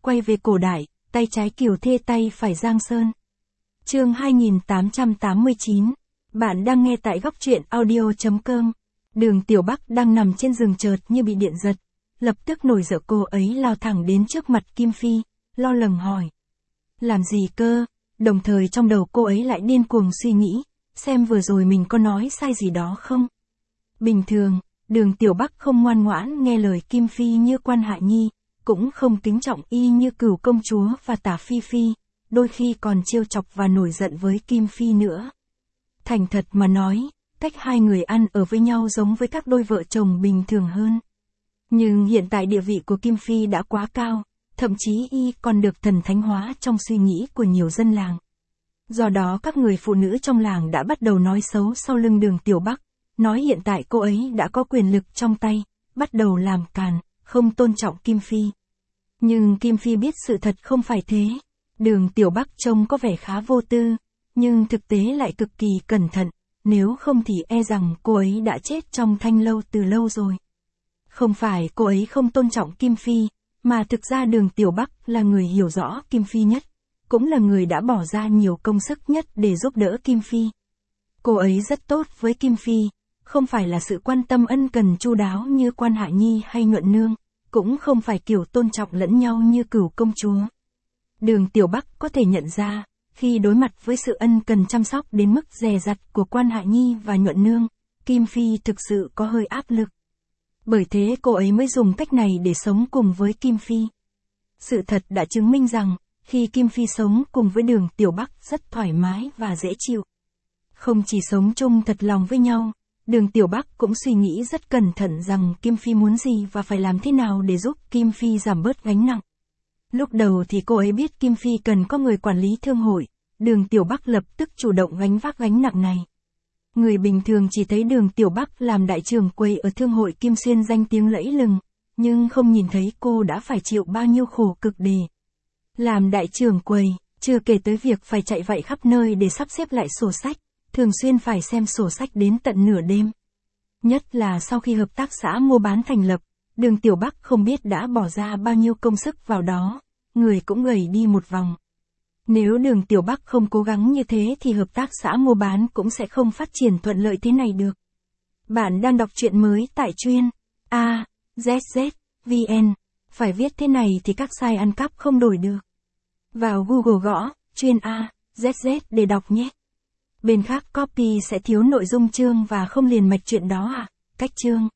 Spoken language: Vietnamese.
quay về cổ đại, tay trái Kiều Thê tay phải Giang Sơn. Chương 2889. Bạn đang nghe tại góc truyện audio.com. Đường Tiểu Bắc đang nằm trên giường chợt như bị điện giật, lập tức nổi giận cô ấy lao thẳng đến trước mặt Kim Phi, lo lắng hỏi. Làm gì cơ? Đồng thời trong đầu cô ấy lại điên cuồng suy nghĩ, xem vừa rồi mình có nói sai gì đó không? Bình thường, Đường Tiểu Bắc không ngoan ngoãn nghe lời Kim Phi như Quan Hạ Nhi, cũng không kính trọng y như Cửu công chúa và Tả Phi Phi, đôi khi còn trêu chọc và nổi giận với Kim Phi nữa. Thành thật mà nói, cách hai người ăn ở với nhau giống với các đôi vợ chồng bình thường hơn. Nhưng hiện tại địa vị của Kim Phi đã quá cao, thậm chí y còn được thần thánh hóa trong suy nghĩ của nhiều dân làng. Do đó các người phụ nữ trong làng đã bắt đầu nói xấu sau lưng Đường Tiểu Bắc, nói hiện tại cô ấy đã có quyền lực trong tay, bắt đầu làm càn, không tôn trọng Kim Phi. Nhưng Kim Phi biết sự thật không phải thế. Đường Tiểu Bắc trông có vẻ khá vô tư, nhưng thực tế lại cực kỳ cẩn thận, nếu không thì e rằng cô ấy đã chết trong thanh lâu từ lâu rồi. Không phải cô ấy không tôn trọng Kim Phi, mà thực ra Đường Tiểu Bắc là người hiểu rõ Kim Phi nhất, cũng là người đã bỏ ra nhiều công sức nhất để giúp đỡ Kim Phi. Cô ấy rất tốt với Kim Phi, không phải là sự quan tâm ân cần chu đáo như Quan Hạ Nhi hay Nhuận Nương, cũng không phải kiểu tôn trọng lẫn nhau như Cửu công chúa. Đường Tiểu Bắc có thể nhận ra, khi đối mặt với sự ân cần chăm sóc đến mức dè dặt của Quan Hạ Nhi và Nhuận Nương, Kim Phi thực sự có hơi áp lực. Bởi thế cô ấy mới dùng cách này để sống cùng với Kim Phi. Sự thật đã chứng minh rằng, khi Kim Phi sống cùng với Đường Tiểu Bắc rất thoải mái và dễ chịu. Không chỉ sống chung thật lòng với nhau, Đường Tiểu Bắc cũng suy nghĩ rất cẩn thận rằng Kim Phi muốn gì và phải làm thế nào để giúp Kim Phi giảm bớt gánh nặng. Lúc đầu thì cô ấy biết Kim Phi cần có người quản lý thương hội, Đường Tiểu Bắc lập tức chủ động gánh vác gánh nặng này. Người bình thường chỉ thấy Đường Tiểu Bắc làm đại trưởng quầy ở thương hội Kim Xuyên danh tiếng lẫy lừng, nhưng không nhìn thấy cô đã phải chịu bao nhiêu khổ cực để làm đại trưởng quầy, chưa kể tới việc phải chạy vạy khắp nơi để sắp xếp lại sổ sách, thường xuyên phải xem sổ sách đến tận nửa đêm. Nhất là sau khi hợp tác xã mua bán thành lập, Đường Tiểu Bắc không biết đã bỏ ra bao nhiêu công sức vào đó, người cũng gầy đi một vòng. Nếu Đường Tiểu Bắc không cố gắng như thế thì hợp tác xã mua bán cũng sẽ không phát triển thuận lợi thế này được. Bạn đang đọc truyện mới tại truyện AZZ.vn. Phải viết thế này thì các site ăn cắp không đổi được. Vào Google gõ truyện AZZ để đọc nhé. Bên khác copy sẽ thiếu nội dung chương và không liền mạch truyện đó à? Cách chương